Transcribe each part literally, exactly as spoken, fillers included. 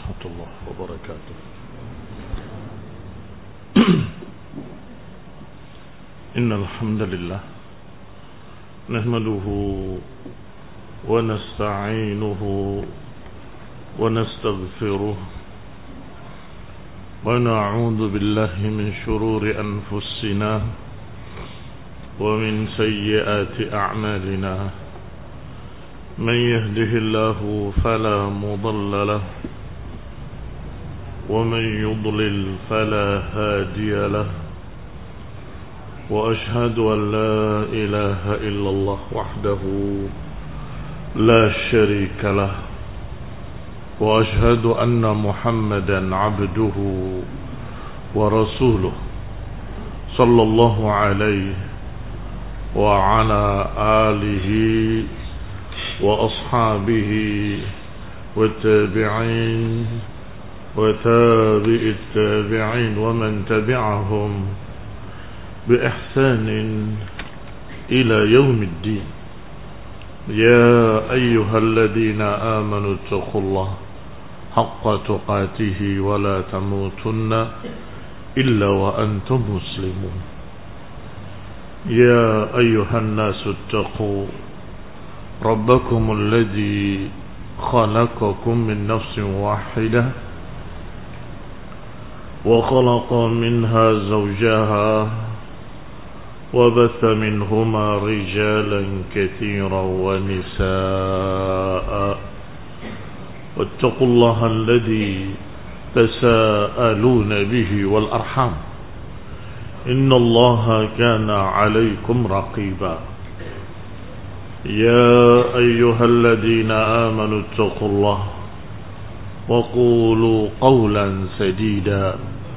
ورحمة الله وبركاته. إن الحمد لله نحمده ونستعينه ونستغفره ونعوذ بالله من شرور أنفسنا ومن سيئات أعمالنا. من يهده الله فلا مضل له ومن يضلل فلا هادي له. وأشهد أن لا إله إلا الله وحده لا شريك له. وأشهد أن محمدا عبده ورسوله صلى الله عليه وعلى آله وأصحابه والتابعين وتابع التابعين ومن تبعهم بإحسان إلى يوم الدين. يا أيها الذين آمنوا اتقوا الله حق تقاته ولا تموتن إلا وأنتم مسلمون. يا أيها الناس اتقوا ربكم الذي خلقكم من نفس واحدة وخلق منها زوجها وبث منهما رجالا كثيرا ونساء. واتقوا الله الذي تساءلون به والأرحام إن الله كان عليكم رقيبا. يا أيها الذين آمنوا اتقوا الله وقولوا قولا سديدا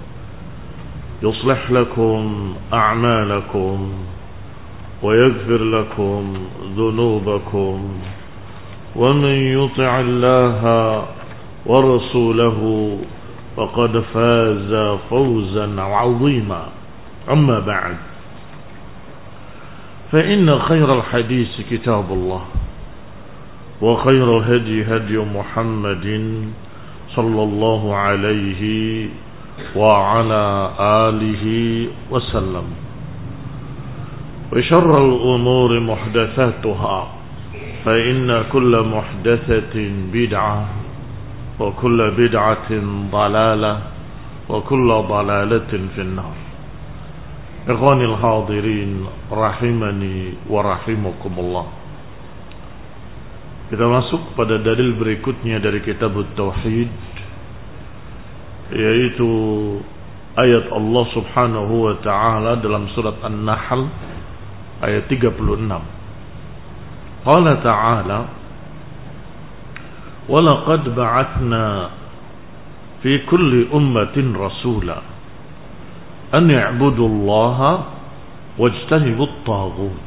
يصلح لكم أعمالكم ويغفر لكم ذنوبكم ومن يطع الله ورسوله فقد فاز فوزا عظيما. أما بعد، فإن خير الحديث كتاب الله وخير الهدي هدي محمد صلى الله عليه وعلى آله وسلم. وشر الأمور محدثاتها فإن كل محدثة بدعة وكل بدعة ضلالة وكل ضلالة في النار. Ikhwanil hadirin rahimani wa rahimakumullah. Kita masuk pada dalil berikutnya dari kitab Tauhid, yaitu ayat Allah Subhanahu wa taala dalam surat An-Nahl ayat tiga puluh enam. Qala ta'ala: "Wa laqad ba'athna fi kulli ummatin rasula an ya'budu Allaha wajtanibu at-taghut."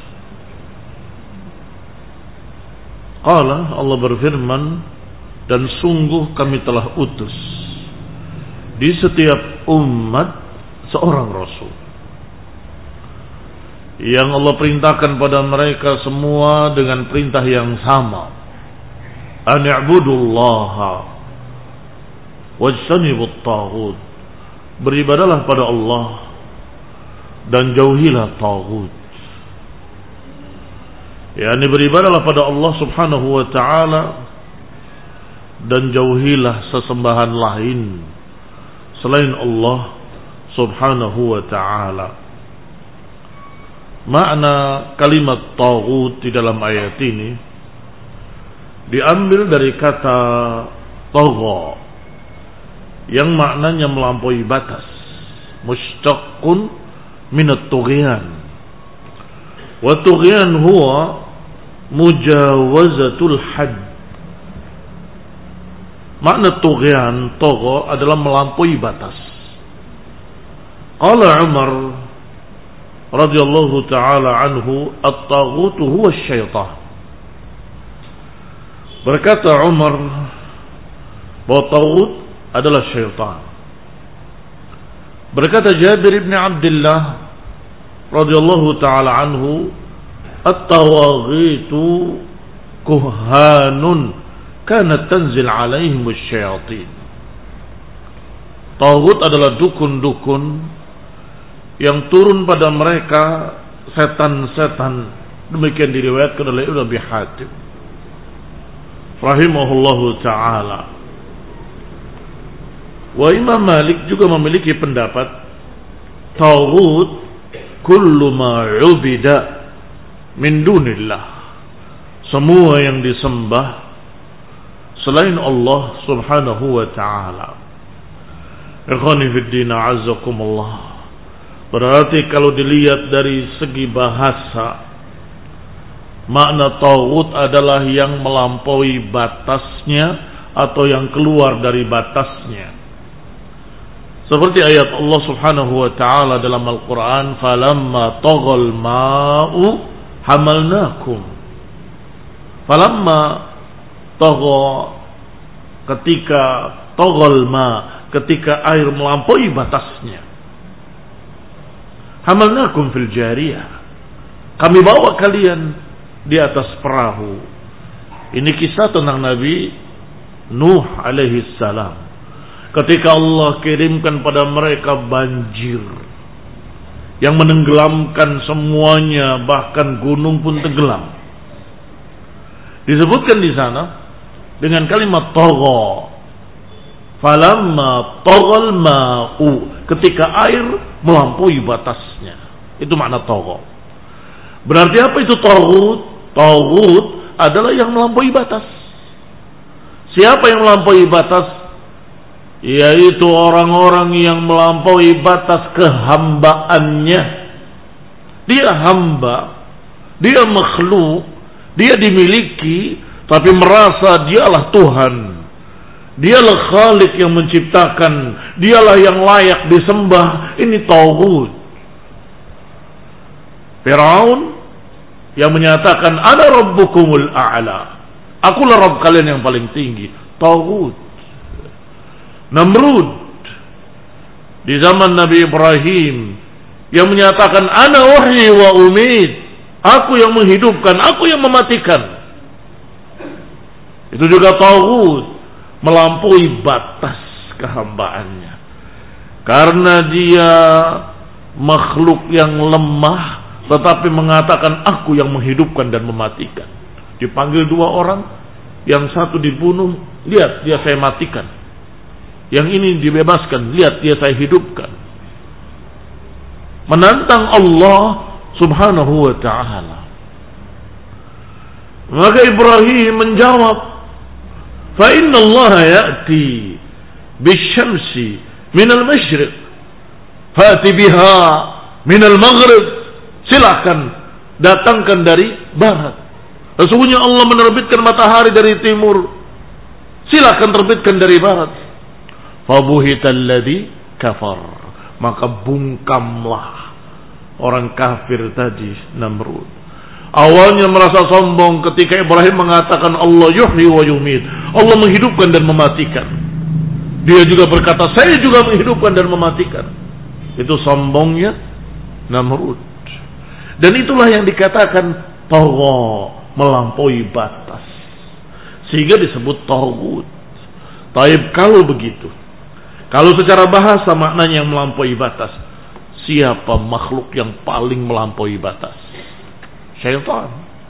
Qala, Allah berfirman, dan sungguh kami telah utus di setiap umat seorang rasul yang Allah perintahkan pada mereka semua dengan perintah yang sama, an ya'budu Allaha wajtanibu at-taghut, beribadalah pada Allah dan jauhilah taghut. yakni beribadalah pada Allah Subhanahu wa taala dan jauhilah sesembahan lain selain Allah Subhanahu wa taala. Makna kalimat taghut di dalam ayat ini diambil dari kata tagha yang maknanya melampaui batas, mushtaqqun min at-tughyan. Wa tughyan huwa mujawazatul hadd. Makna tughyan, tagha, adalah melampaui batas. Qala Umar radhiyallahu taala anhu, at-taghut huwa asy-syaitan. Berkata Umar bahwa taghut adalah syaitan. Berkata Jabir bin Abdullah radhiyallahu taala anhu, at-tawaghitu kuhanun kanat tanzil alaihim asyayatin. Taghut adalah dukun-dukun yang turun pada mereka setan-setan. Demikian diriwayatkan oleh Ibnu Abi Hatim rahimahullahu ta'ala. Wa Imam Malik juga memiliki pendapat taghut kullu ma ubida min dunillah, semua yang disembah selain Allah subhanahu wa ta'ala. Ikhwani fiddin a'azzakumullah. Berarti kalau dilihat dari segi bahasa, makna taghut adalah yang melampaui batasnya atau yang keluar dari batasnya. Seperti ayat Allah subhanahu wa ta'ala dalam Al-Quran, falamma taghal ma'u hamalnakum. Falamma tagha, ketika taghal ma, ketika air melampaui batasnya. Hamalnakum fil jariyah, kami bawa kalian di atas perahu. Ini kisah tentang Nabi Nuh alaihi salam. Ketika Allah kirimkan pada mereka banjir yang menenggelamkan semuanya, bahkan gunung pun tenggelam. Disebutkan di sana dengan kalimat tagha. Falamma taghal ma'u, ketika air melampaui batasnya. Itu makna tagha. Berarti apa itu taghut? Taghut adalah yang melampaui batas. Siapa yang melampaui batas? Yaitu orang-orang yang melampaui batas kehambaannya. Dia hamba, dia makhluk, dia dimiliki, tapi merasa dialah Tuhan. Dialah Khalik yang menciptakan, dialah yang layak disembah. Ini taghut. Firaun yang menyatakan ana rabbukumul a'la, akulah Rabb kalian yang paling tinggi. Taghut. Namrud di zaman Nabi Ibrahim yang menyatakan ana uhyi wa umid, aku yang menghidupkan, aku yang mematikan. Itu juga taghut, melampaui batas kehambaannya. Karena dia makhluk yang lemah, tetapi mengatakan aku yang menghidupkan dan mematikan. Dipanggil dua orang, yang satu dibunuh, lihat dia saya matikan. Yang ini dibebaskan, lihat dia saya hidupkan. Menantang Allah subhanahu wa ta'ala. Maka Ibrahim menjawab, fa inna Allah ya'ti bisyamsi minal masyriq fa'ti biha minal maghrib. Silakan datangkan dari barat. Sesungguhnya Allah menerbitkan matahari dari timur, silakan terbitkan dari barat. Fabuhital ladzi kafar, maka bungkamlah orang kafir tadi, Namrud. Awalnya merasa sombong ketika Ibrahim mengatakan Allah yuhyi wa yumiit, Allah menghidupkan dan mematikan. Dia juga berkata saya juga menghidupkan dan mematikan. Itu sombongnya Namrud. Dan itulah yang dikatakan tagha, melampaui batas, sehingga disebut taghut. Taib kalau begitu, kalau secara bahasa maknanya yang melampaui batas, siapa makhluk yang paling melampaui batas? Syaitan.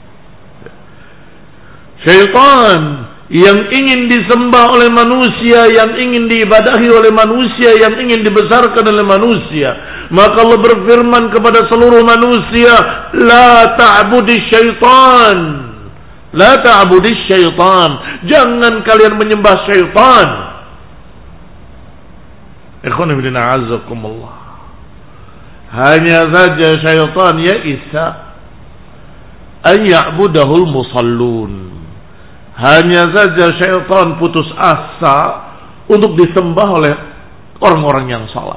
Syaitan yang ingin disembah oleh manusia, yang ingin diibadahi oleh manusia, yang ingin dibesarkan oleh manusia. Maka Allah berfirman kepada seluruh manusia, la ta'budis syaitan, la ta'budis syaitan, jangan kalian menyembah syaitan. Ikhwan fillah a'azzakumullah. Hanya saja syaitan ya isa an ya'budahul musallun. Hanya saja syaitan putus asa untuk disembah oleh orang-orang yang salah.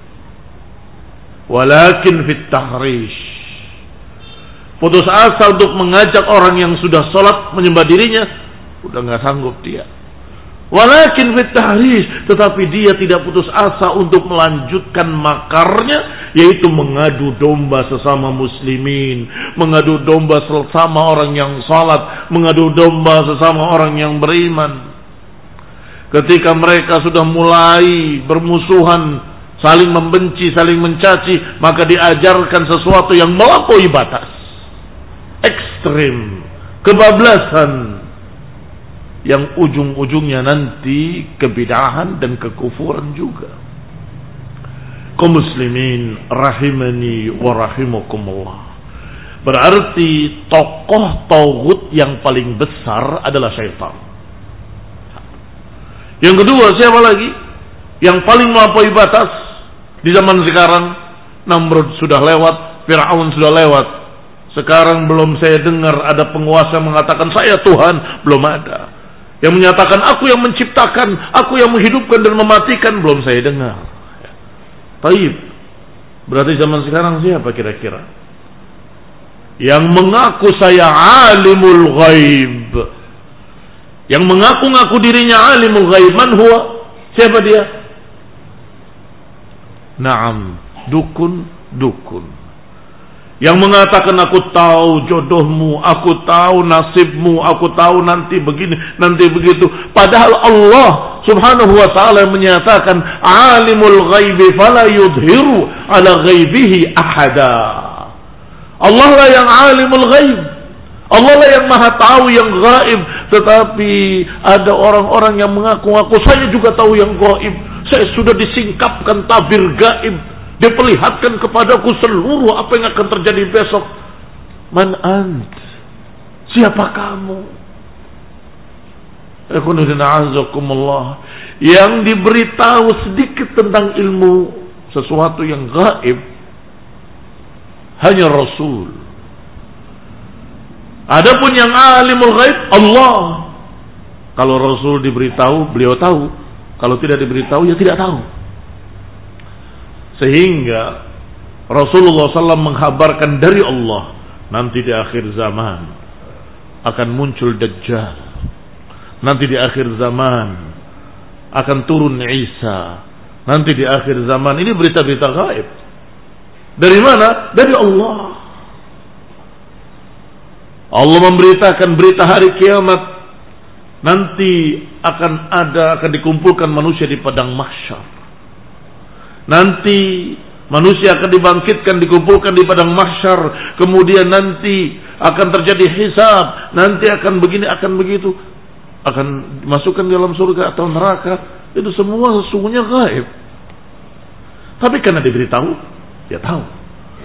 Walakin fit tahrish, putus asa untuk mengajak orang yang sudah salat menyembah dirinya, udah nggak sanggup dia. Walakin fit tahrish, tetapi dia tidak putus asa untuk melanjutkan makarnya, yaitu mengadu domba sesama muslimin, mengadu domba sesama orang yang salat, mengadu domba sesama orang yang beriman. Ketika mereka sudah mulai bermusuhan, saling membenci, saling mencaci, maka diajarkan sesuatu yang melampaui batas, ekstrim, kebablasan, yang ujung-ujungnya nanti kebidahan dan kekufuran juga. Kaum muslimin rahimani wa rahimakumullah. Berarti tokoh tauhid yang paling besar adalah syaitan. Yang kedua, siapa lagi? Yang paling melampaui batas di zaman sekarang. Namrud sudah lewat, Fir'aun sudah lewat. Sekarang belum saya dengar ada penguasa mengatakan saya Tuhan, belum ada. Yang menyatakan aku yang menciptakan, aku yang menghidupkan dan mematikan, belum saya dengar. Taib. Berarti zaman sekarang siapa kira-kira? Yang mengaku saya alimul ghaib, yang mengaku-ngaku dirinya alimul ghaib, man huwa? Siapa dia? Naam, dukun, dukun. Yang mengatakan aku tahu jodohmu, aku tahu nasibmu, aku tahu nanti begini, nanti begitu. Padahal Allah subhanahu wa ta'ala menyatakan alimul ghaibi fala yudhiru ala ghaibihi ahada. Allah lah yang alimul ghaib, Allah lah yang maha tahu yang gaib. Tetapi ada orang-orang yang mengaku-ngaku saya juga tahu yang gaib, saya sudah disingkapkan tabir gaib, diperlihatkan kepadaku seluruh apa yang akan terjadi besok. Man ant? Siapa kamu? Yang diberitahu sedikit tentang ilmu sesuatu yang gaib hanya Rasul. Adapun yang alimul ghaib Allah. Kalau Rasul diberitahu, beliau tahu. Kalau tidak diberitahu, ya tidak tahu. Sehingga Rasulullah sallallahu alaihi wasallam menghabarkan dari Allah, nanti di akhir zaman akan muncul Dajjal. Nanti di akhir zaman akan turun Isa. Nanti di akhir zaman, ini berita-berita gaib. Dari mana? Dari Allah. Allah memberitakan berita hari kiamat. Nanti akan ada, akan dikumpulkan manusia di padang mahsyar. Nanti manusia akan dibangkitkan, dikumpulkan di padang mahsyar. Kemudian nanti akan terjadi hisab. Nanti akan begini, akan begitu. Akan dimasukkan dalam surga atau neraka. Itu semua sesungguhnya gaib. Tapi karena diberitahu, ya tahu.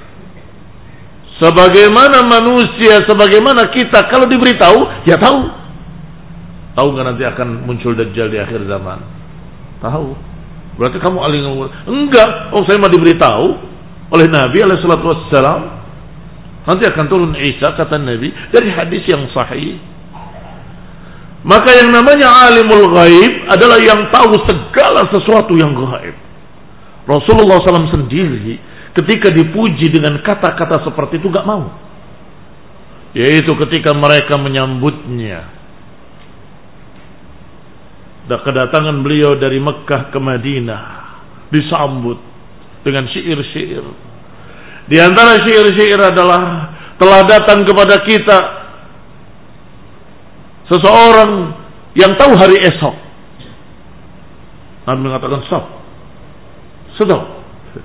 Sebagaimana manusia, sebagaimana kita, kalau diberitahu, ya tahu. Tahu nggak nanti akan muncul Dajjal di akhir zaman? Tahu. Berarti kamu aling enggak? Oh, saya mau diberitahu oleh Nabi alaihi salatu wassalam. Nanti akan turun Isa, kata Nabi, dari hadis yang sahih. Maka yang namanya alimul ghaib adalah yang tahu segala sesuatu yang gaib. Rasulullah sallallahu alaihi wasallam sendiri ketika dipuji dengan kata-kata seperti itu gak mau. Yaitu ketika mereka menyambutnya, kedatangan beliau dari Mekah ke Madinah, disambut dengan syair-syair. Di antara syair-syair adalah, telah datang kepada kita seseorang yang tahu hari esok. Nabi mengatakan, stop, stop.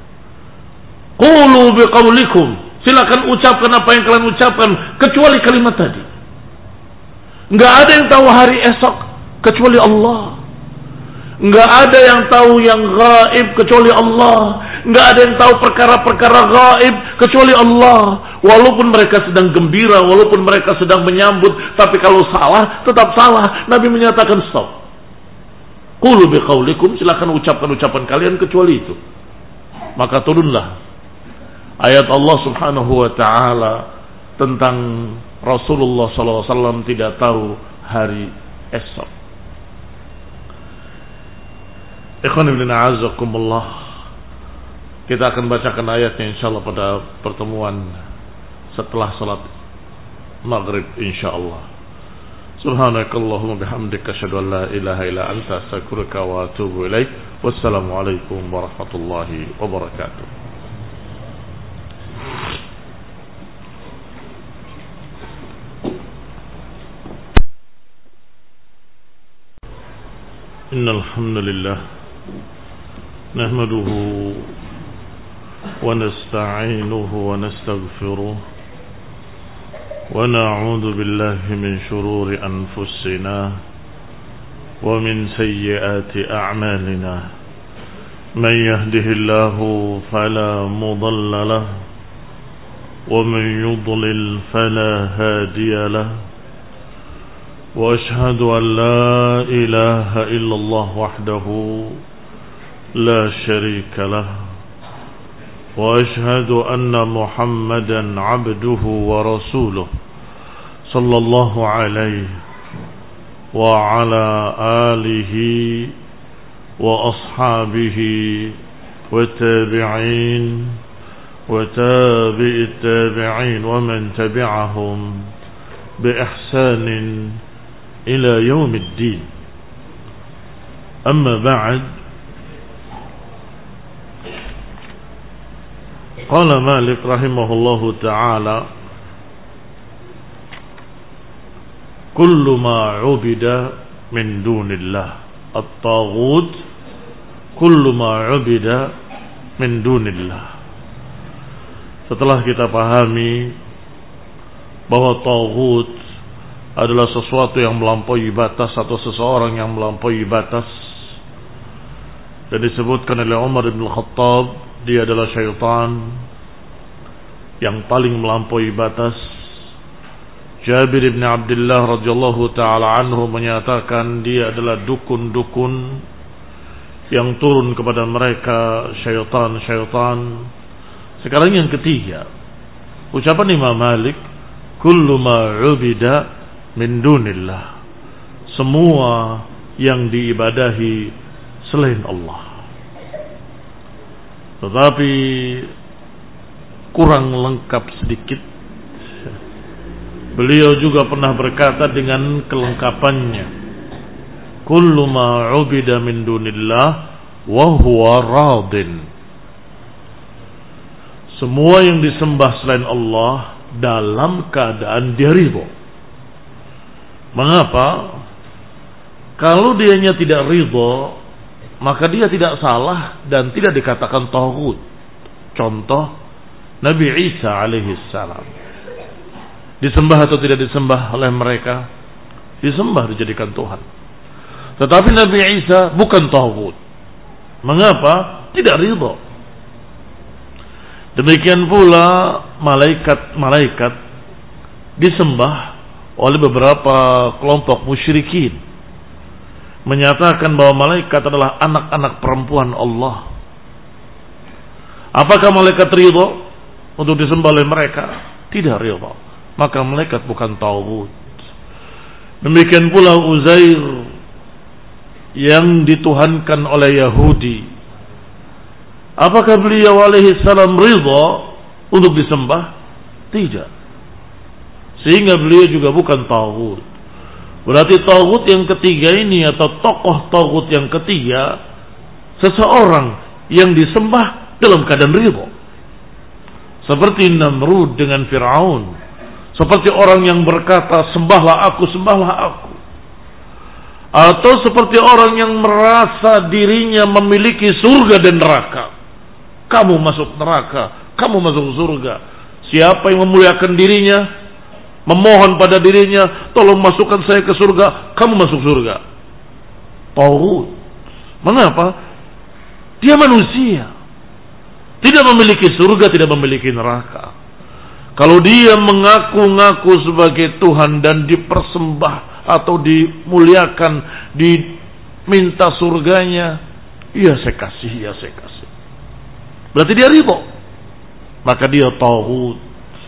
Qulu biqaulikum, silakan ucapkan apa yang kalian ucapkan kecuali kalimat tadi. Enggak ada yang tahu hari esok kecuali Allah. Enggak ada yang tahu yang gaib kecuali Allah. Enggak ada yang tahu perkara-perkara gaib kecuali Allah. Walaupun mereka sedang gembira, walaupun mereka sedang menyambut, tapi kalau salah tetap salah. Nabi menyatakan stop. Qulu biqaulikum, silakan ucapkan ucapan kalian kecuali itu. Maka turunlah ayat Allah subhanahu wa ta'ala tentang Rasulullah sallallahu alaihi wasallam tidak tahu hari esok. Ikhwan ibn a'azakumullah, kita akan bacakan ayatnya insyaallah pada pertemuan setelah salat maghrib insyaallah. Subhanakallahumma bihamdika asyhadu an la ilaha illa anta astaghfiruka wa atubu ilaik. Wassalamu alaikum warahmatullahi wabarakatuh. Innal hamdalillah nahmaduhu wa nasta'inuhu wa nastaghfiruh wa na'udzu billahi min shururi anfusina wa min sayyiati a'malina man yahdihillahu fala mudilla lahu wa man yudlil fala hadiya lahu wa ashhadu an la ilaha illallah wahdahu la sharika lahu وأشهد أن محمدا عبده ورسوله صلى الله عليه وعلى آله وأصحابه والتابعين وتابع التابعين ومن تبعهم بإحسان إلى يوم الدين. أما بعد، qala Malik rahimahullahu ta'ala kullu ma ubida min dunillah at-taghut kullu ma ubida min dunillah. Setelah kita pahami bahwa taghut adalah sesuatu yang melampaui batas atau seseorang yang melampaui batas, dan disebutkan oleh Umar bin Khattab dia adalah syaitan yang paling melampaui batas. Jabir bin Abdullah radhiyallahu taala anhu menyatakan dia adalah dukun-dukun yang turun kepada mereka, syaitan-syaitan. Sekarang yang ketiga, ucapan Imam Malik, kullu ma ubida min dunillah, semua yang diibadahi selain Allah. Tetapi kurang lengkap sedikit. Beliau juga pernah berkata dengan kelengkapannya, kullu ma ubida min dunillah wa huwa radin, semua yang disembah selain Allah dalam keadaan dia ridho. Mengapa? Kalau dianya tidak ridho, maka dia tidak salah dan tidak dikatakan taghut. Contoh Nabi Isa alaihi salam, disembah atau tidak disembah oleh mereka? Disembah, dijadikan Tuhan. Tetapi Nabi Isa bukan taghut. Mengapa? Tidak ridho. Demikian pula malaikat-malaikat disembah oleh beberapa kelompok musyrikin, menyatakan bahwa malaikat adalah anak-anak perempuan Allah. Apakah malaikat ridho untuk disembah oleh mereka? Tidak ridho. Maka malaikat bukan taghut. Demikian pula Uzair yang dituhankan oleh Yahudi. Apakah beliau alaihi salam ridho untuk disembah? Tidak. Sehingga beliau juga bukan taghut. Berarti taghut yang ketiga ini, atau tokoh taghut yang ketiga, seseorang yang disembah dalam keadaan ridho. Seperti Namrud dengan Fir'aun. Seperti orang yang berkata, sembahlah aku, sembahlah aku. Atau seperti orang yang merasa dirinya memiliki surga dan neraka. Kamu masuk neraka, kamu masuk surga. Siapa yang memuliakan dirinya, memohon pada dirinya, tolong masukkan saya ke surga, kamu masuk surga. Taghut. Mengapa? Dia manusia, tidak memiliki surga, tidak memiliki neraka. Kalau dia mengaku-ngaku sebagai Tuhan dan dipersembah atau dimuliakan, diminta surganya, ya saya kasih, ya saya kasih, berarti dia ridho. Maka dia taghut.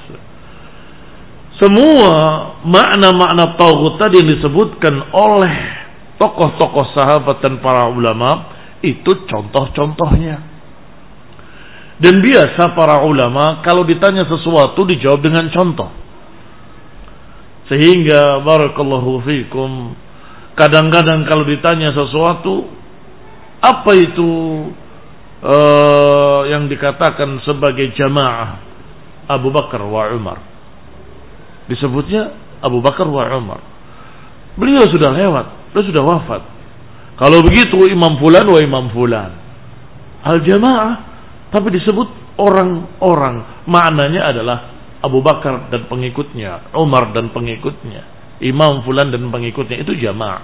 Semua makna-makna taghut tadi yang disebutkan oleh tokoh-tokoh sahabat dan para ulama, itu contoh-contohnya. Dan biasa para ulama kalau ditanya sesuatu dijawab dengan contoh. Sehingga barakallahu fikum, kadang-kadang kalau ditanya sesuatu, apa itu uh, yang dikatakan sebagai jamaah Abu Bakar wa Umar, disebutnya Abu Bakar wa Umar. Beliau sudah lewat, beliau sudah wafat. Kalau begitu Imam Fulan wa Imam Fulan, al-jamaah, tapi disebut orang-orang, maknanya adalah Abu Bakar dan pengikutnya, Umar dan pengikutnya, Imam Fulan dan pengikutnya, itu jamaah.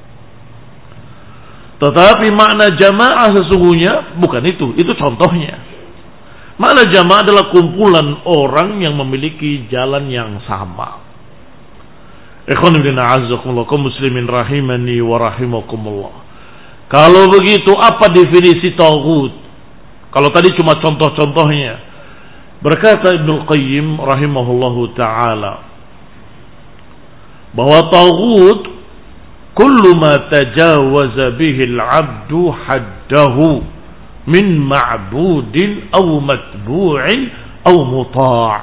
Tetapi makna jamaah sesungguhnya bukan itu, itu contohnya. Makna jamaah adalah kumpulan orang yang memiliki jalan yang sama. Ikhwan fillah a'azzakumullah, kaum muslimin rahimani wa rahimakumullah. Kalau begitu apa definisi taghut? Kalau tadi cuma contoh-contohnya. Berkata Ibnu Qayyim rahimahullahu taala bahwa taghut kullu ma tajawaza bihi al-'abdu haddahu min ma'budin aw matbu'in aw muta'.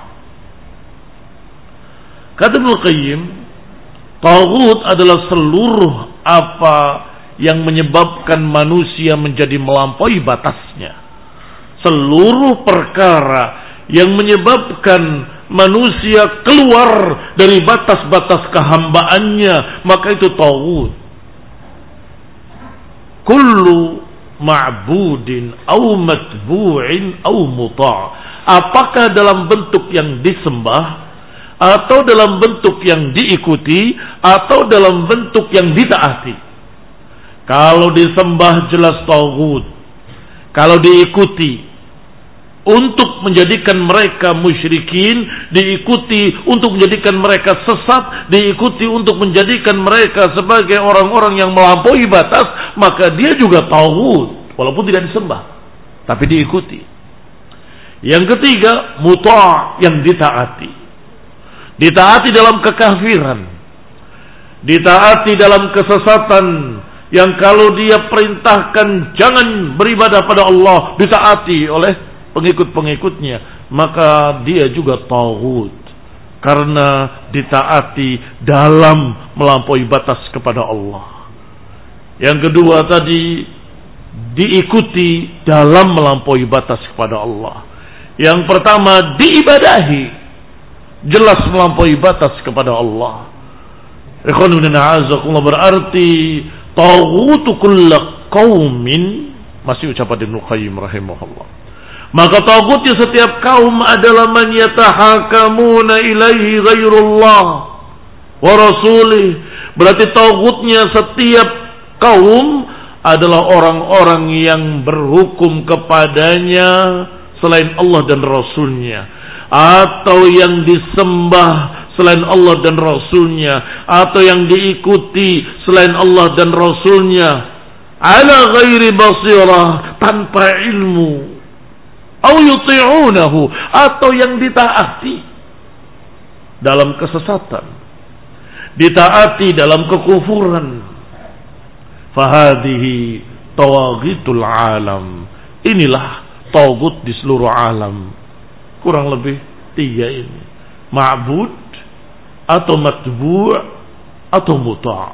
Kata Ibnu Qayyim, taghut adalah seluruh apa yang menyebabkan manusia menjadi melampaui batasnya. Seluruh perkara yang menyebabkan manusia keluar dari batas-batas kehambaannya, maka itu taghut. Kullu ma'budin au matbu'in au muta'. Apakah dalam bentuk yang disembah, atau dalam bentuk yang diikuti, atau dalam bentuk yang ditaati. Kalau disembah jelas taghut. Kalau diikuti untuk menjadikan mereka musyrikin, diikuti untuk menjadikan mereka sesat, diikuti untuk menjadikan mereka sebagai orang-orang yang melampaui batas, maka dia juga taghut, walaupun tidak disembah, tapi diikuti. Yang ketiga, muta', yang ditaati. Ditaati dalam kekafiran, ditaati dalam kesesatan, yang kalau dia perintahkan jangan beribadah pada Allah, ditaati oleh pengikut-pengikutnya, maka dia juga taghut karena ditaati dalam melampaui batas kepada Allah. Yang kedua tadi, diikuti dalam melampaui batas kepada Allah. Yang pertama, diibadahi, jelas melampaui batas kepada Allah. Ikhwan fillah a'azzakumullah, berarti taghutu kullu qaumin, masih ucapan Ibnu Qayyim rahimahullah. Maka taghutnya setiap kaum adalah man yatahakamuna ilaihi ghairullah wa rasulih. Berarti taghutnya setiap kaum adalah orang-orang yang berhukum kepadanya selain Allah dan Rasulnya, atau yang disembah selain Allah dan Rasulnya, atau yang diikuti selain Allah dan Rasulnya, ala ghairi basirah, tanpa ilmu, au yuti'unahu, atau yang ditaati dalam kesesatan, ditaati dalam kekufuran. Fahadihi tawaghitul alam. Inilah taghut di seluruh alam. Kurang lebih tiga ini: ma'bud, atau matbu', atau muta'.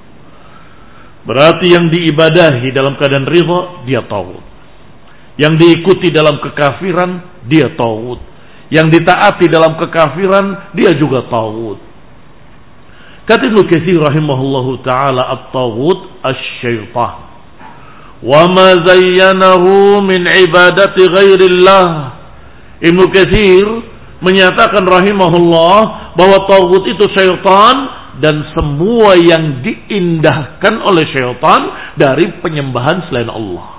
Berarti yang diibadahi dalam keadaan ridha, dia taghut. Yang diikuti dalam kekafiran, dia taghut. Yang ditaati dalam kekafiran, dia juga taghut. Kata Ibnu Katsir rahimahullahu taala, at-taghut asy-syaitan wa ma zayyanahu min ibadati ghairillah. Ibnu Katsir menyatakan rahimahullah bahwa taghut itu syaitan dan semua yang diindahkan oleh syaitan dari penyembahan selain Allah.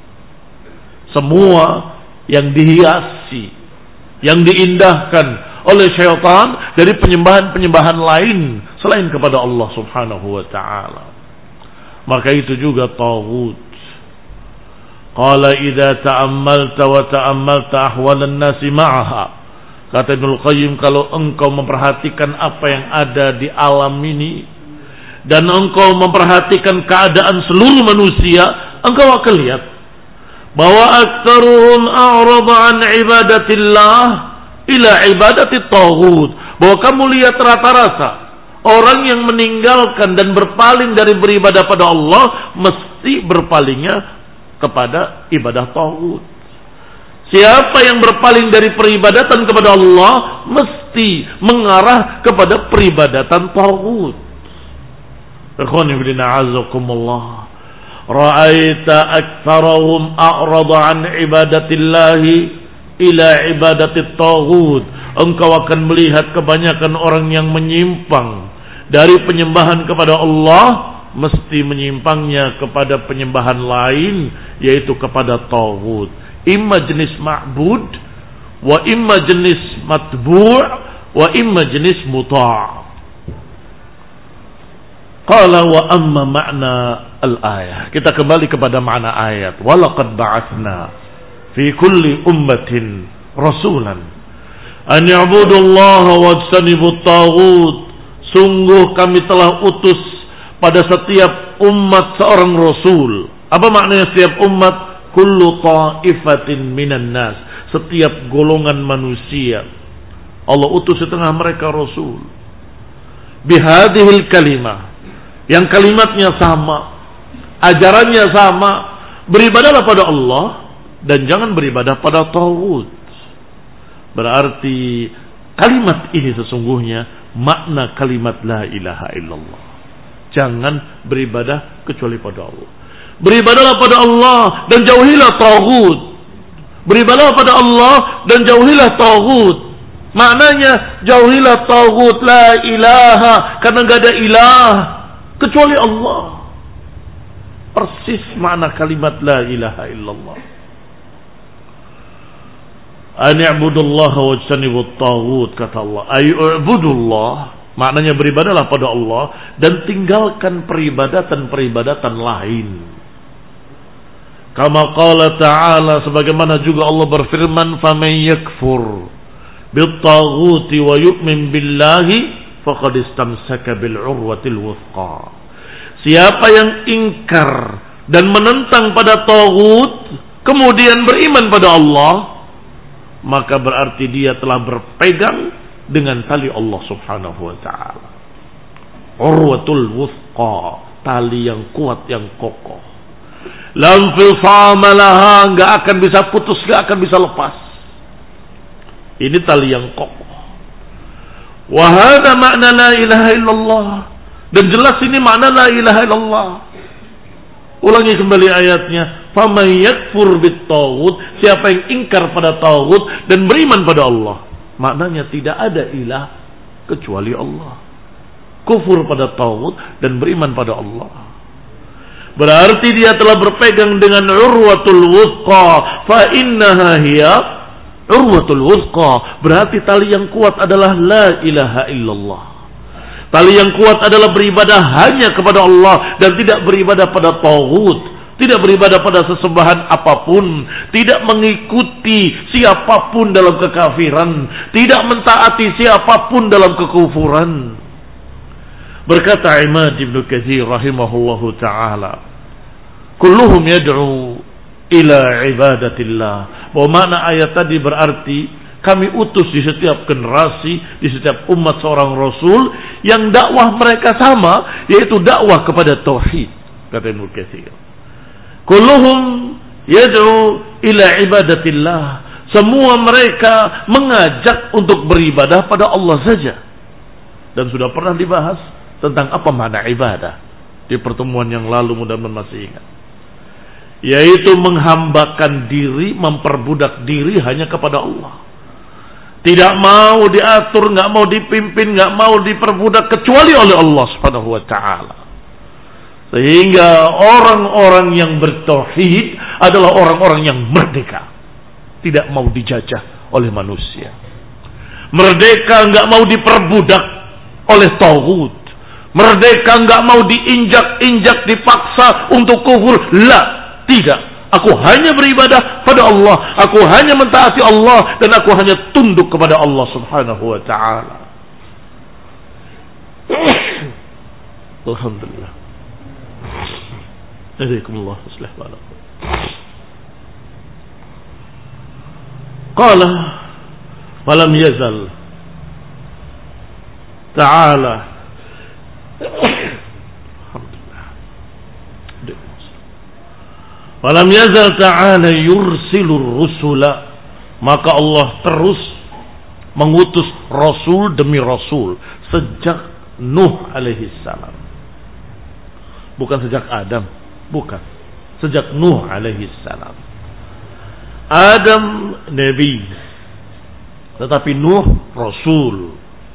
Semua yang dihiasi, yang diindahkan oleh syaitan dari penyembahan-penyembahan lain selain kepada Allah subhanahu wa ta'ala, maka itu juga taghut. Qala idza ta'ammalta wa ta'ammalta ahwalan nasi ma'aha. Kata Ibnu Qayyim, kalau engkau memperhatikan apa yang ada di alam ini dan engkau memperhatikan keadaan seluruh manusia, engkau akan lihat bahwa aktsaruhum a'rada an ibadatillah ila ibadati taghut. Bahwa kamu lihat rata-rata orang yang meninggalkan dan berpaling dari beribadah pada Allah mesti berpalingnya kepada ibadah taghut. Siapa yang berpaling dari peribadatan kepada Allah mesti mengarah kepada peribadatan taghut. Ikhwani fillah a'azzakumullah. Ra'aita aktsarahum a'rada 'an ibadatillahi ila ibadatit taghut. Engkau akan melihat kebanyakan orang yang menyimpang dari penyembahan kepada Allah mesti menyimpangnya kepada penyembahan lain, yaitu kepada taghut. Imma jenis ma'bud wa imma jenis matbu' wa imma jenis muta'. Qala wa amma ma'na al-ayah. Kita kembali kepada makna ayat. Walaqad ba'atsna fi kulli ummatin rasulan an ya'budullaha wajtanibut taghut. Sungguh kami telah utus pada setiap umat seorang rasul. Apa maknanya setiap umat? Kullu ta'ifatin minan nas. Setiap golongan manusia Allah utus di tengah mereka rasul. Bihadihil kalimah, yang kalimatnya sama, ajarannya sama. Beribadahlah pada Allah dan jangan beribadah pada taghut. Berarti kalimat ini sesungguhnya makna kalimat la ilaha illallah. Jangan beribadah kecuali pada Allah. Beribadahlah pada Allah dan jauhilah taghut. Beribadahlah pada Allah dan jauhilah taghut. Maknanya jauhilah taghut, la ilaha, karena enggak ada ilah kecuali Allah. Persis makna kalimat la ilaha illallah. An i'budullaha wajtanibut taghut, kata Allah. Ayyubudullah, maknanya beribadahlah pada Allah dan tinggalkan peribadatan-peribadatan lain. Kama qala ta'ala, sebagaimana juga Allah berfirman, faman yakfur bit-taghuti wa yu'min billahi faqad istamsaka bil urwatil wuthqa. Siapa yang ingkar dan menentang pada taghut kemudian beriman pada Allah, maka berarti dia telah berpegang dengan tali Allah Subhanahu wa taala. Urwatul wuthqa, tali yang kuat, yang kokoh. Lam fisama laha, enggak akan bisa putus, enggak akan bisa lepas. Ini tali yang kokoh. Wa hadha makna la ilaha illallah. Dan jelas ini makna la ilaha illallah. Ulangi kembali ayatnya. Faman yakfur bit-taghut, siapa yang ingkar pada taghut dan beriman pada Allah. Maknanya tidak ada ilah kecuali Allah. Kufur pada taghut dan beriman pada Allah, berarti dia telah berpegang dengan urwatul wuthqa. Fa innaha hiya urwatul wuthqa. Berarti tali yang kuat adalah la ilaha illallah. Tali yang kuat adalah beribadah hanya kepada Allah dan tidak beribadah pada taghut, tidak beribadah pada sesembahan apapun, tidak mengikuti siapapun dalam kekafiran, tidak mentaati siapapun dalam kekufuran. Berkata Imad Ibn Katsir rahimahullahu ta'ala, kulluhum yad'u ila ibadatillah. Bahwa makna ayat tadi berarti kami utus di setiap generasi, di setiap umat seorang rasul yang dakwah mereka sama, yaitu dakwah kepada tauhid. Kata Ibn Katsir, kulluhum yad'u ila ibadatillah. Semua mereka mengajak untuk beribadah pada Allah saja. Dan sudah pernah dibahas tentang apa makna ibadah di pertemuan yang lalu, mudah-mudahan masih ingat, yaitu menghambakan diri, memperbudak diri hanya kepada Allah. Tidak mau diatur, nggak mau dipimpin, nggak mau diperbudak kecuali oleh Allah Subhanahu wa taala. Sehingga orang-orang yang bertauhid adalah orang-orang yang merdeka, tidak mau dijajah oleh manusia. Merdeka, nggak mau diperbudak oleh taghut. Merdeka, nggak mau diinjak-injak, dipaksa untuk kufur. La, tidak. Aku hanya beribadah pada Allah. Aku hanya mentaati Allah dan aku hanya tunduk kepada Allah Subhanahu wa taala. Alhamdulillah. Jazakumullah khairan barakallahu. Qala falam yazal ta'ala Walam yazal ta'ala yursilur rusula, maka Allah terus mengutus rasul demi rasul sejak Nuh alaihi salam. Bukan sejak Adam, bukan. Sejak Nuh alaihi salam. Adam nabi, tetapi Nuh rasul.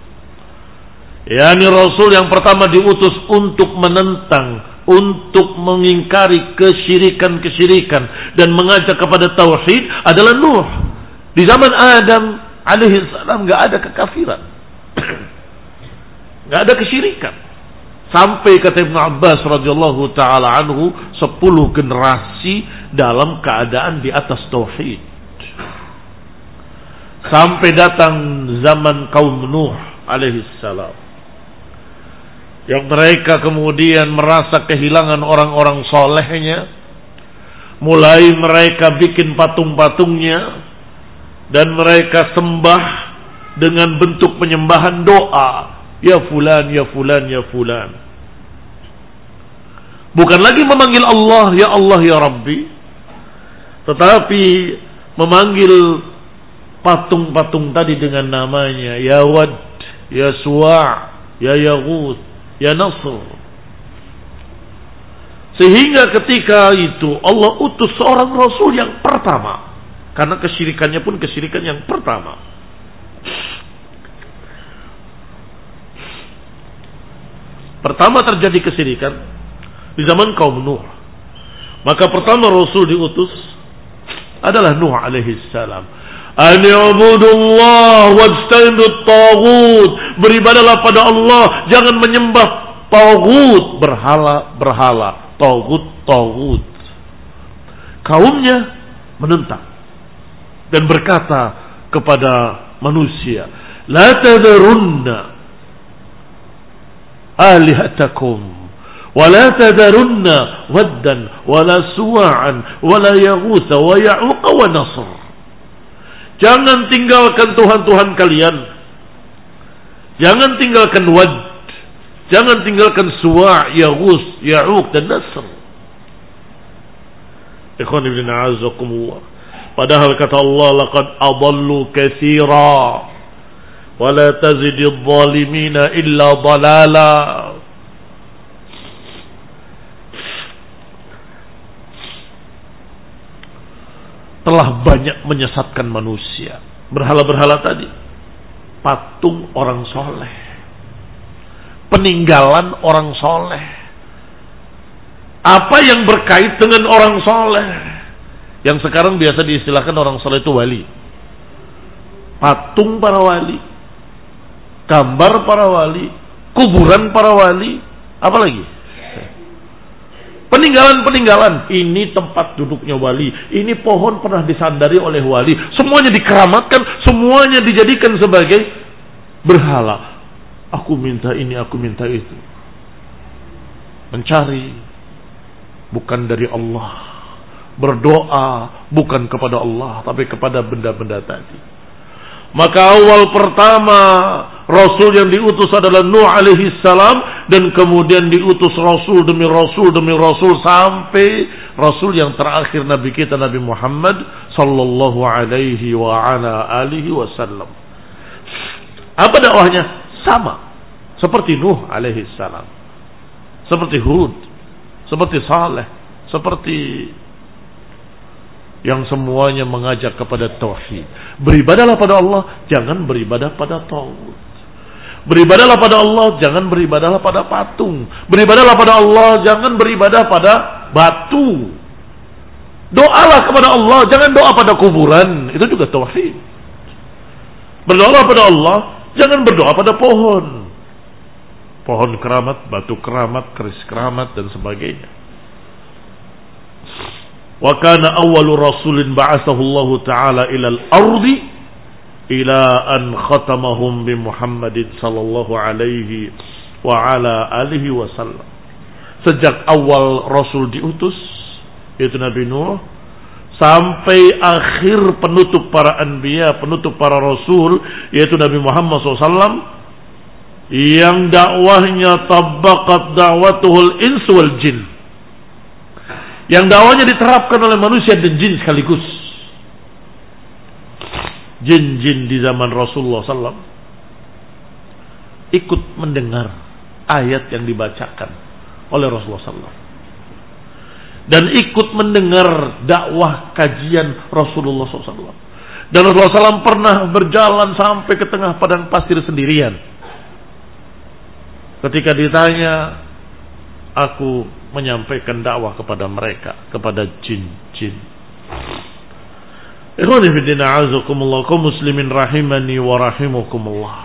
Yani rasul yang pertama diutus untuk menentang, untuk mengingkari kesyirikan-kesyirikan dan mengajak kepada tauhid adalah Nuh. Di zaman Adam alaihi salam enggak ada kekafiran. Enggak ada kesyirikan. Sampai kata Ibnu Abbas radhiyallahu taala anhu, sepuluh generasi dalam keadaan di atas tauhid. Sampai datang zaman kaum Nuh alaihi salam, yang mereka kemudian merasa kehilangan orang-orang solehnya, mulai mereka bikin patung-patungnya dan mereka sembah dengan bentuk penyembahan doa, ya fulan, ya fulan, ya fulan. Bukan lagi memanggil Allah, ya Allah, ya Rabbi, tetapi memanggil patung-patung tadi dengan namanya, ya Wad, ya Suwa', ya Yaghut, ya Nasr. Sehingga ketika itu Allah utus seorang Rasul yang pertama, karena kesyirikannya pun kesyirikan yang pertama. Pertama terjadi kesyirikan di zaman kaum Nuh. Maka pertama Rasul diutus adalah Nuh alaihi salam. An ya'budullah wajtanibut taghut. Beribadalah pada Allah, jangan menyembah taghut, berhala-berhala, taghut-taghut. Kaumnya menentang dan berkata kepada manusia, la tadharunna alihatakum ولا تذرن ودا ولا سواعا ولا يغوث ويعوق ونصر. Jangan tinggalkan Tuhan-Tuhan kalian. Jangan tinggalkan Wad. Jangan tinggalkan Suwa', Yaghus, Ya'uq dan Nasr. Ikhwan ibn a'azakumullah. Padahal kata Allah, laqad adallu katsira wa la tazididz zalimina illa dalala. Telah banyak menyesatkan manusia. Berhala-berhala tadi, patung orang soleh, peninggalan orang soleh, apa yang berkait dengan orang soleh, yang sekarang biasa diistilahkan orang soleh itu wali. Patung para wali, gambar para wali, kuburan para wali, apa lagi? Peninggalan-peninggalan, ini tempat duduknya wali, ini pohon pernah disandari oleh wali, semuanya dikeramatkan, semuanya dijadikan sebagai berhala. Aku minta ini, aku minta itu. Mencari bukan dari Allah, berdoa bukan kepada Allah, tapi kepada benda-benda tadi. Maka awal pertama Rasul yang diutus adalah Nuh alaihi salam, dan kemudian diutus Rasul demi Rasul demi Rasul sampai Rasul yang terakhir Nabi kita Nabi Muhammad sallallahu alaihi wa ala alihi wasallam. Apa dakwahnya? Sama seperti Nuh alaihi salam, seperti Hud, seperti Saleh, seperti yang semuanya mengajak kepada tauhid. Beribadalah pada Allah, jangan beribadah pada taghut. Beribadalah pada Allah, jangan beribadalah pada patung. Beribadalah pada Allah, jangan beribadah pada batu. Doalah kepada Allah, jangan doa pada kuburan. Itu juga tauhid. Berdoalah pada Allah, jangan berdoa pada pohon. Pohon keramat, batu keramat, keris keramat dan sebagainya. Wa kana awwalu rasulin ba'athahu Allah Ta'ala ila al-ardi ila an khatamahum bi Muhammadin sallallahu alaihi wa ala alihi wasallam. Sejak awal Rasul diutus, yaitu Nabi Nuh, sampai akhir penutup para anbiya, penutup para rasul, yaitu Nabi Muhammad sallallahu alaihi wasallam, yang dakwahnya tabaqat da'watuhul ins wal jin, yang dakwanya diterapkan oleh manusia dan jin sekaligus. Jin-jin di zaman Rasulullah sallallahu alaihi wasallam ikut mendengar ayat yang dibacakan oleh Rasulullah sallallahu alaihi wasallam dan ikut mendengar dakwah kajian Rasulullah sallallahu alaihi wasallam. Dan Rasulullah sallallahu alaihi wasallam pernah berjalan sampai ke tengah padang pasir sendirian. Ketika ditanya, aku menyampaikan dakwah kepada mereka, kepada jin-jin. Ikhwani fi din, a'azakumullah, kaum muslimin rahimani wa rahimakumullah.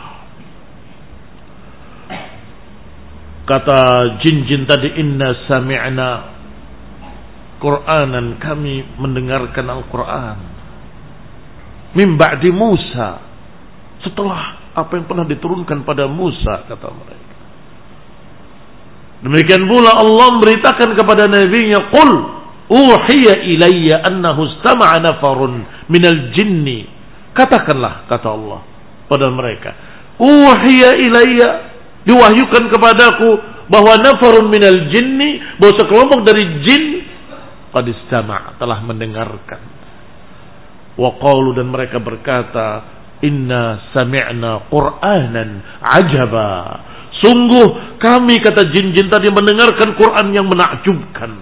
Kata jin-jin tadi, inna sami'na Qur'anan, kami mendengarkan Al-Qur'an min ba'di Musa, setelah apa yang pernah diturunkan pada Musa, kata mereka. Demikian pula Allah memberitakan kepada nabinya, qul uhiya ilayya annahu istama'a nafarun minal jinni. Katakanlah, kata Allah pada mereka, uhiya ilayya, diwahyukan kepadaku bahwa nafarun minal jinni, bahwa sekelompok dari jin qad istama', telah mendengarkan. Wa qalu, dan mereka berkata, inna sami'na qur'anan ajaba, sungguh kami, kata jin-jin tadi, mendengarkan Quran yang menakjubkan.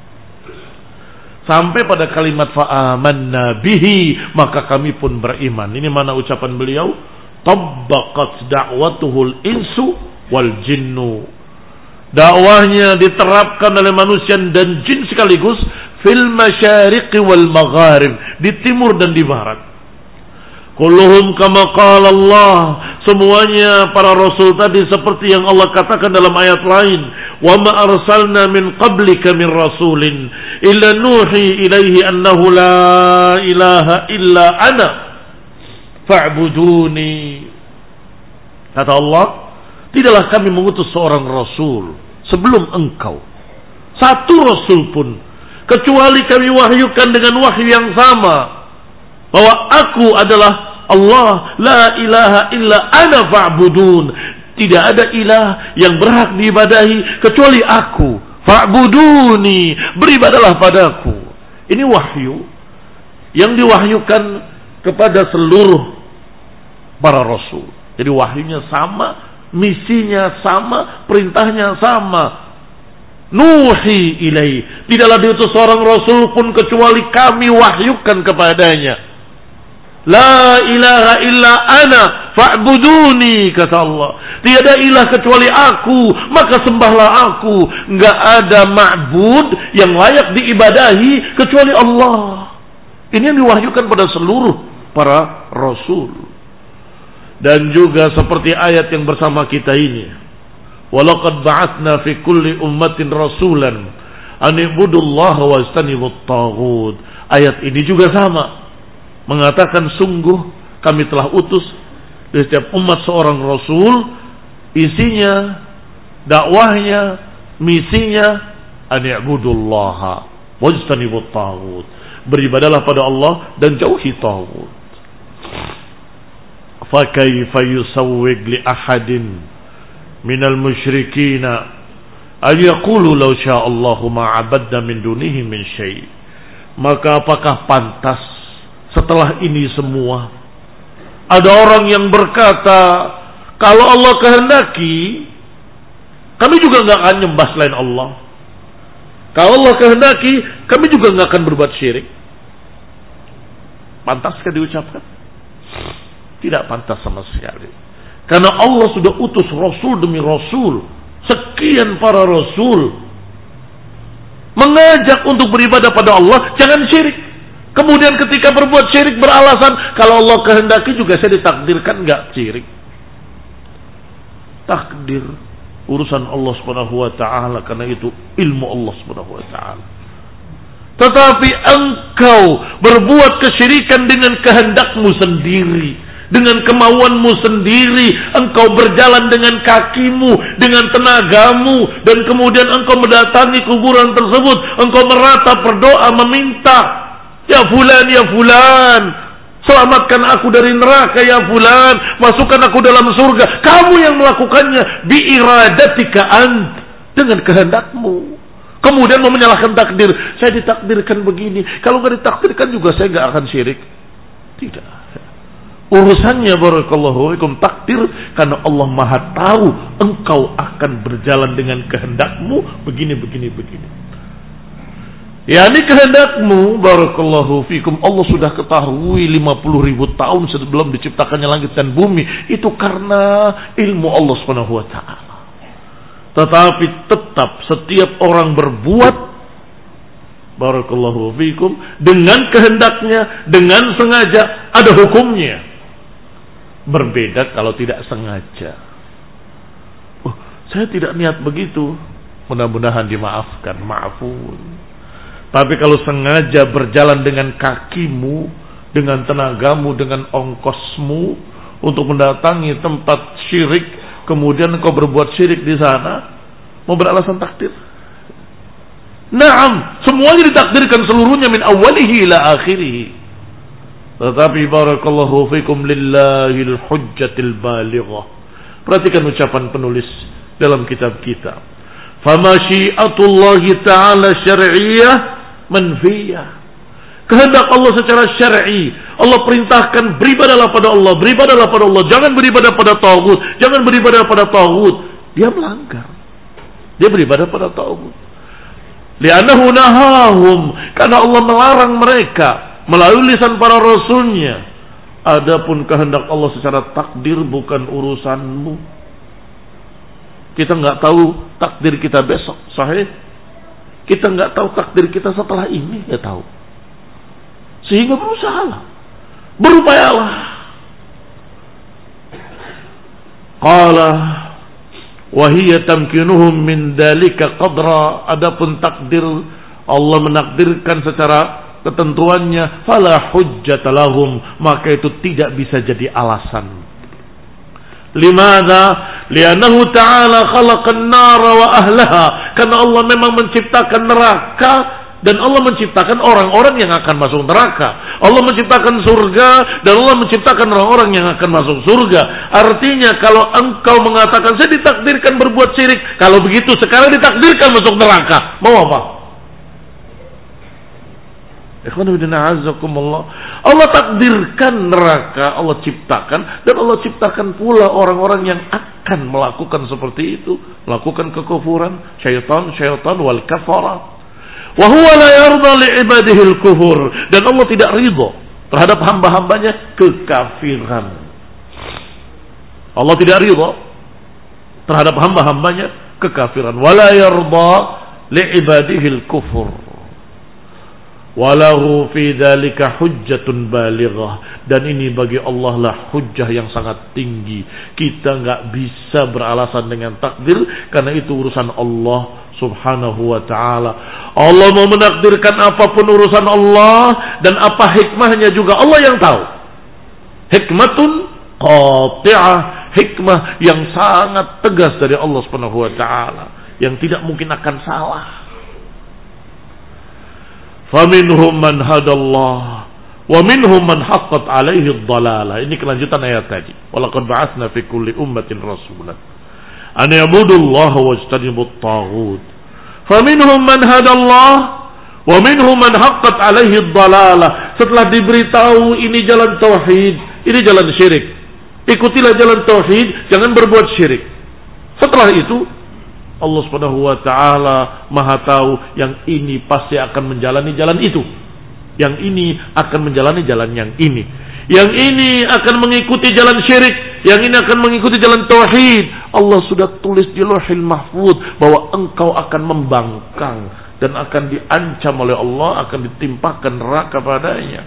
Sampai pada kalimat fa'amanna bihi, maka kami pun beriman. Ini mana ucapan beliau, tabbaqat da'watuhul insu wal jinnu, dakwahnya diterapkan oleh manusia dan jin sekaligus, fil masyariqi wal magharib, di timur dan di barat. Kulluhum kama qala Allah, semuanya para rasul tadi seperti yang Allah katakan dalam ayat lain, wa ma arsalna min qablika min rasulin illa nuhi ilaihi annahu la ilaha illa ana fa'buduni. Kata Allah, tidaklah kami mengutus seorang rasul sebelum engkau, satu rasul pun, kecuali kami wahyukan dengan wahyu yang sama, bahwa aku adalah Allah, la ilaha illa ana fa'budun, tidak ada ilah yang berhak diibadahi kecuali aku, fa'buduni, beribadalah padaku. Ini wahyu yang diwahyukan kepada seluruh para rasul. Jadi wahyunya sama, misinya sama, perintahnya sama. Nuhi ilai, tidaklah diutus seorang rasul pun kecuali kami wahyukan kepadanya, la ilaha illa ana fa'buduni, kata Allah, tiada ilah kecuali aku, maka sembahlah aku. Enggak ada ma'bud yang layak diibadahi kecuali Allah. Ini yang diwahyukan pada seluruh para rasul. Dan juga seperti ayat yang bersama kita ini, walaqad ba'atsna fi kulli ummatin rasulan an ibudullaha wajtanibut taghut. Ayat ini juga sama, mengatakan sungguh kami telah utus di setiap umat seorang rasul, isinya, dakwahnya, misinya, an ibudullaha wajtanibut taghut, beribadalah pada Allah dan jauhi taghut. فَكَيْفَ يُسَوِّقْ لِأَحَدٍ مِنَ الْمُشْرِكِينَ أَنْ يَقُولُوا لَوْ شَاءَ اللَّهُ مَا عَبَدْنَا مِنْ دُونِهِ مِنْ شَيْءٍ. Maka apakah pantas setelah ini semua ada orang yang berkata, kalau Allah kehendaki kami juga nggak akan nyembah selain Allah, kalau Allah kehendaki kami juga nggak akan berbuat syirik. Pantaskah diucapkan? Tidak pantas sama sekali. Karena Allah sudah utus rasul demi rasul, sekian para rasul, mengajak untuk beribadah pada Allah, jangan syirik. Kemudian ketika berbuat syirik beralasan, kalau Allah kehendaki juga saya ditakdirkan enggak syirik. Takdir urusan Allah Subhanahu wa taala, karena itu ilmu Allah Subhanahu wa taala. Tetapi engkau berbuat kesyirikan dengan kehendakmu sendiri, dengan kemauanmu sendiri, engkau berjalan dengan kakimu, dengan tenagamu, dan kemudian engkau mendatangi kuburan tersebut, engkau meratap, berdoa, meminta, ya fulan, ya fulan, selamatkan aku dari neraka, ya fulan, masukkan aku dalam surga. Kamu yang melakukannya bi iradatika ant, dengan kehendakmu. Kemudian mau menyalahkan takdir. Saya ditakdirkan begini. Kalau nggak ditakdirkan juga saya nggak akan syirik. Tidak. Urusannya barakallahu fikum takdir, karena Allah Maha tahu engkau akan berjalan dengan kehendakmu begini begini begini. Ya, ini kehendakmu barakallahu fikum Allah sudah ketahui lima puluh ribu tahun sebelum diciptakannya langit dan bumi. Itu karena ilmu Allah Subhanahu wa taala. Tetapi tetap setiap orang berbuat barakallahu fikum dengan kehendaknya, dengan sengaja, ada hukumnya. Berbeda kalau tidak sengaja. Oh, saya tidak niat begitu. Mudah-mudahan dimaafkan, maafun. Tapi kalau sengaja berjalan dengan kakimu, dengan tenagamu, dengan ongkosmu untuk mendatangi tempat syirik, kemudian engkau berbuat syirik di sana, mau beralasan takdir? Naam, semuanya ditakdirkan seluruhnya min awalihi ila akhirih. Tetapi barakallahu fikum lillahil hujjatil balighah. Perhatikan ucapan penulis dalam kitab kita. Famasyiatullahi ta'ala syar'iyyah manfiyah. Kehendak Allah secara syar'i. Allah perintahkan beribadahlah pada Allah, beribadahlah pada Allah, jangan beribadah pada taghut, jangan beribadah pada taghut. Dia melanggar. Dia beribadah pada taghut. Li'annahu nahahum, karena Allah melarang mereka melalui lisan para rasulnya. Adapun kehendak Allah secara takdir bukan urusanmu. Kita nggak tahu takdir kita besok, sahih? Kita nggak tahu takdir kita setelah ini, nggak tahu. Sehingga berusahalah, berupayalah. Qala wa hiya tamkinuhum min dalika qadra. Adapun takdir Allah menakdirkan secara ketentuannya, fala hujjata lahum, maka itu tidak bisa jadi alasan. Limadha? Li'annahu ta'ala khalaqan nara wa ahlaha. Karena Allah memang menciptakan neraka dan Allah menciptakan orang-orang yang akan masuk neraka. Allah menciptakan surga dan Allah menciptakan orang-orang yang akan masuk surga. Artinya kalau engkau mengatakan saya ditakdirkan berbuat syirik, kalau begitu sekarang ditakdirkan masuk neraka, mau apa? Allah takdirkan neraka, Allah ciptakan, dan Allah ciptakan pula orang-orang yang akan melakukan seperti itu, melakukan kekufuran, syaitan, syaitan wal kafara. Wa huwa la yarda li ibadihi al-kufur, dan Allah tidak ridha terhadap hamba-hambanya kekafiran. Allah tidak ridha terhadap hamba-hambanya kekafiran. Wa la yarda li ibadihi al-kufur. Walahu fi dzalika hujjatun balighah, dan ini bagi Allah lah hujjah yang sangat tinggi. Kita enggak bisa beralasan dengan takdir, karena itu urusan Allah Subhanahu wa ta'ala. Allah mau menakdirkan apapun urusan Allah, dan apa hikmahnya juga Allah yang tahu. Hikmatun qati'ah, hikmah yang sangat tegas dari Allah Subhanahu wa ta'ala, yang tidak mungkin akan salah. Faminhum man hadallah wa minhum man haqqat alaihi ad-dalalah. Ini kelanjutan ayat tadi. Walaqad ba'atsna fi kulli ummatin rasulan an ya'budullaha wajtanibut taghut. Faminhum man hadallah wa minhum man haqqat alaihi ad-dalalah. Setelah diberitahu ini jalan tauhid, ini jalan syirik, ikutilah jalan tauhid, jangan berbuat syirik. Setelah itu Allah Subhanahu wa ta'ala Maha tahu yang ini pasti akan menjalani jalan itu, yang ini akan menjalani jalan yang ini, yang ini akan mengikuti jalan syirik, yang ini akan mengikuti jalan tauhid. Allah sudah tulis di Lauhil Mahfuz bahwa engkau akan membangkang dan akan diancam oleh Allah, akan ditimpakan neraka padanya.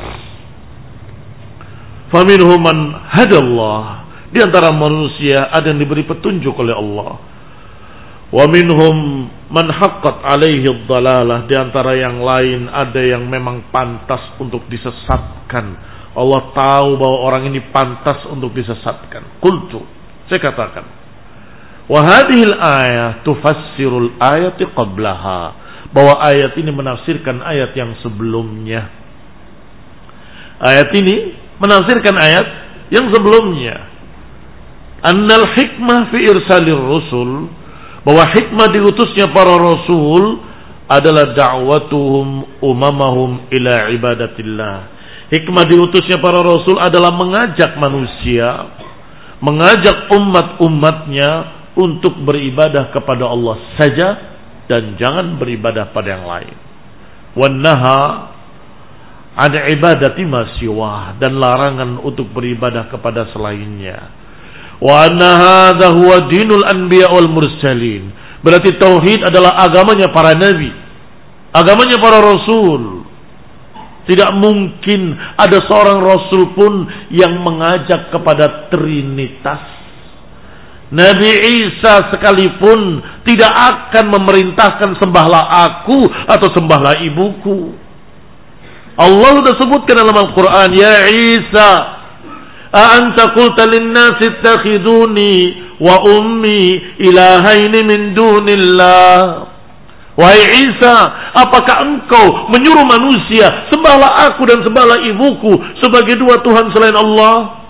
Faminhum man hadallah, di antara manusia ada yang diberi petunjuk oleh Allah. Wa minhum man haqqat alaihi ad-dalalah, di antara yang lain ada yang memang pantas untuk disesatkan. Allah tahu bahwa orang ini pantas untuk disesatkan. Qultu, saya katakan, wa hadhil ayat tufassirul ayati qablaha, bahwa ayat ini menafsirkan ayat yang sebelumnya. Ayat ini menafsirkan ayat yang sebelumnya. Annal hikmah fi irsalir rusul, bahwa hikmah diutusnya para rasul adalah da'watuhum umamahum ila ibadatillah. Hikmah diutusnya para rasul adalah mengajak manusia, mengajak umat-umatnya untuk beribadah kepada Allah saja dan jangan beribadah pada yang lain. Wan naha an ibadati ma siwah, dan larangan untuk beribadah kepada selainnya. Wa anna hadza huwa dinul anbiya wal mursalin. Berarti tauhid adalah agamanya para nabi, agamanya para rasul. Tidak mungkin ada seorang rasul pun yang mengajak kepada trinitas. Nabi Isa sekalipun tidak akan memerintahkan sembahlah aku atau sembahlah ibuku. Allah sudah sebutkan dalam Al-Quran, ya Isa, a anta qulta lin-nasi ittakhiduni wa ummi ilahaini min dunillah. Wahai Isa, apakah engkau menyuruh manusia sembahlah aku dan sembahlah ibuku sebagai dua Tuhan selain Allah?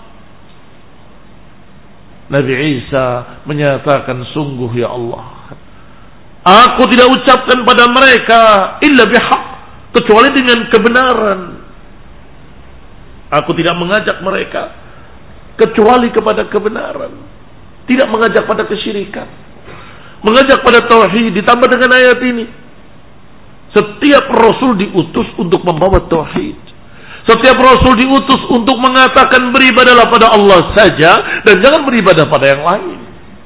Nabi Isa menyatakan, sungguh ya Allah, aku tidak ucapkan pada mereka illa bihaq, kecuali dengan kebenaran. Aku tidak mengajak mereka kecuali kepada kebenaran, tidak mengajak pada kesyirikan, mengajak pada tauhid. Ditambah dengan ayat ini, setiap rasul diutus untuk membawa tauhid. Setiap rasul diutus untuk mengatakan beribadahlah pada Allah saja dan jangan beribadah pada yang lain.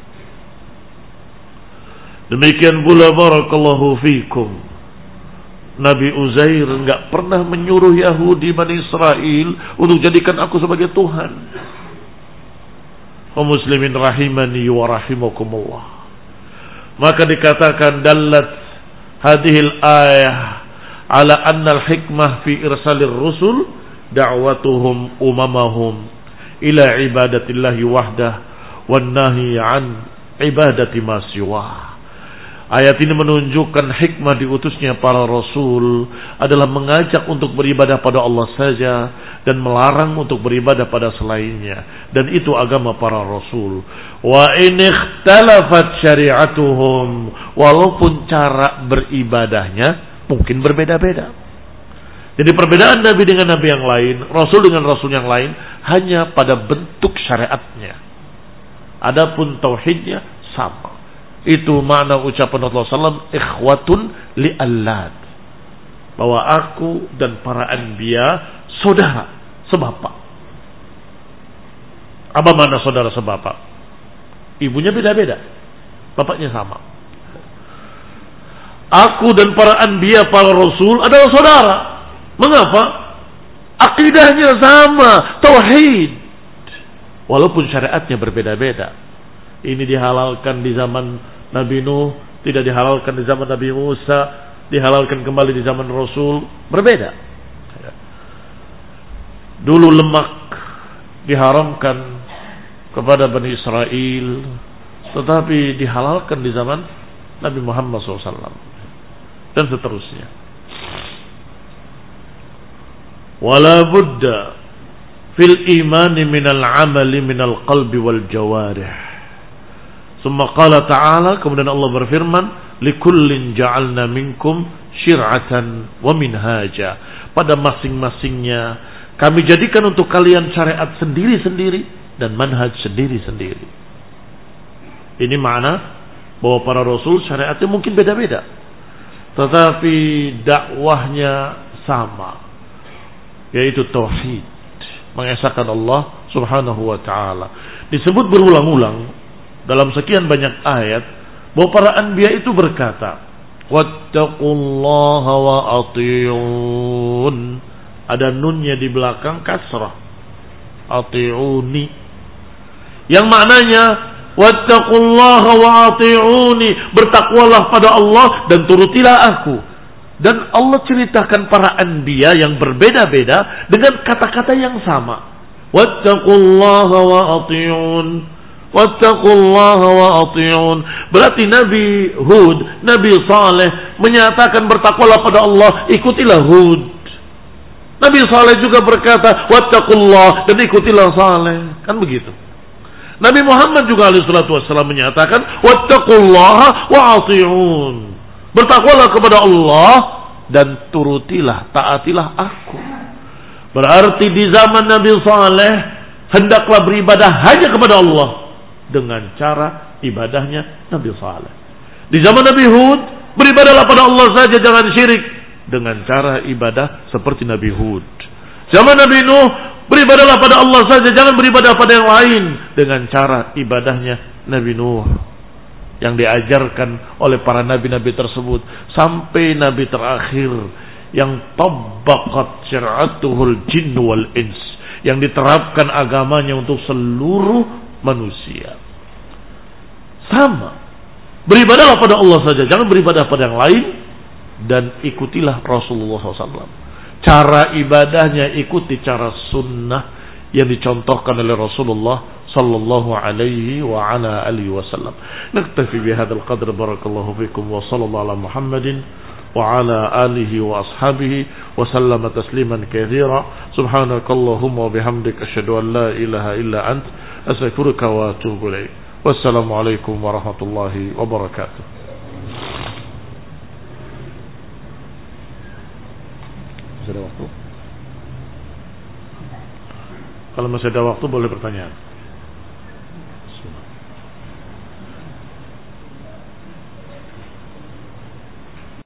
Demikian pula barakallahu fikum, Nabi Uzair enggak pernah menyuruh Yahudi Bani Israel untuk jadikan aku sebagai Tuhan. Kaum muslimin rahimani wa rahimakumullah. Maka dikatakan dallat hadhil ayah ala anna al-hikmah fi irsalir rusul da'watuhum umamahum ila ibadatillahi wahdah wan nahi an ibadati ma siwah. Ayat ini menunjukkan hikmah diutusnya para rasul adalah mengajak untuk beribadah pada Allah saja dan melarang untuk beribadah pada selainnya, dan itu agama para rasul. Wa in ikhtalafat syari'atuhum, walaupun cara beribadahnya mungkin berbeda-beda. Jadi perbedaan Nabi dengan Nabi yang lain, Rasul dengan Rasul yang lain, hanya pada bentuk syariatnya. Adapun tauhidnya sama. Itu makna ucapan Rasulullah sallallahu alaihi wasallam, ikhwatun li'allad, bahwa aku dan para anbiya saudara sebapak. Apa makna saudara sebapak? Ibunya beda-beda, bapaknya sama. Aku dan para anbiya, para rasul adalah saudara. Mengapa? Akidahnya sama, tauhid. Walaupun syariatnya berbeda-beda. Ini dihalalkan di zaman Nabi Nuh, tidak dihalalkan di zaman Nabi Musa, dihalalkan kembali di zaman Rasul, berbeda. Dulu lemak diharamkan kepada Bani Israel, tetapi dihalalkan di zaman Nabi Muhammad shallallahu alaihi wasallam. Dan seterusnya. Wala budda fil imani minal amali minal qalbi wal jawarih. Summa qala ta'ala, kemudian Allah berfirman, likullin ja'alna minkum syir'atan wa minhaja. Pada masing-masingnya kami jadikan untuk kalian syariat sendiri-sendiri dan manhaj sendiri-sendiri. Ini makna bahwa para rasul syariatnya mungkin beda-beda, tetapi dakwahnya sama, yaitu tauhid, mengesahkan Allah subhanahu wa ta'ala. Disebut berulang-ulang dalam sekian banyak ayat bahwa para anbiya itu berkata, wattaqullaha wa ati'un. Ada nunnya di belakang kasrah, ati'uni, yang maknanya wattaqullaha wa ati'uni, bertakwalah pada Allah dan turutilah aku. Dan Allah ceritakan para anbiya yang berbeda-beda dengan kata-kata yang sama. Wattaqullaha wa ati'un, wattaqullaha wa ati'un. Berarti Nabi Hud, Nabi Saleh menyatakan bertakwalah pada Allah, ikutilah Hud. Nabi Saleh juga berkata wattaqullah dan ikutilah Saleh. Kan begitu. Nabi Muhammad juga alaihi salatu wassalam menyatakan, wattaqullaha wa'ati'un. Bertakwalah kepada Allah dan turutilah, taatilah aku. Berarti di zaman Nabi Saleh hendaklah beribadah hanya kepada Allah dengan cara ibadahnya Nabi Saleh. Di zaman Nabi Hud beribadahlah pada Allah saja, jangan syirik, dengan cara ibadah seperti Nabi Hud. Zaman Nabi Nuh beribadahlah pada Allah saja, jangan beribadah pada yang lain, dengan cara ibadahnya Nabi Nuh yang diajarkan oleh para nabi-nabi tersebut sampai nabi terakhir yang tabbaqat syar'atuhul jinn wal ins, yang diterapkan agamanya untuk seluruh manusia. Sama, beribadahlah pada Allah saja, jangan beribadah pada yang lain, dan ikutilah Rasulullah shallallahu alaihi wasallam. Cara ibadahnya ikuti cara sunnah yang dicontohkan oleh Rasulullah sallallahu alaihi wa ala alihi wasallam. Naktafi bihadzal qadr, barakallahu fikum, wa sallallahu ala Muhammadin wa ala alihi wa ashabihi wa sallama tasliman katsira. Subhanakallahumma wa bihamdika asyhadu an la ilaha illa ant, astaghfiruka wa atubu ilaik. Wassalamu alaikum warahmatullahi wabarakatuh. Masih ada waktu? Kalau masih ada waktu boleh bertanya.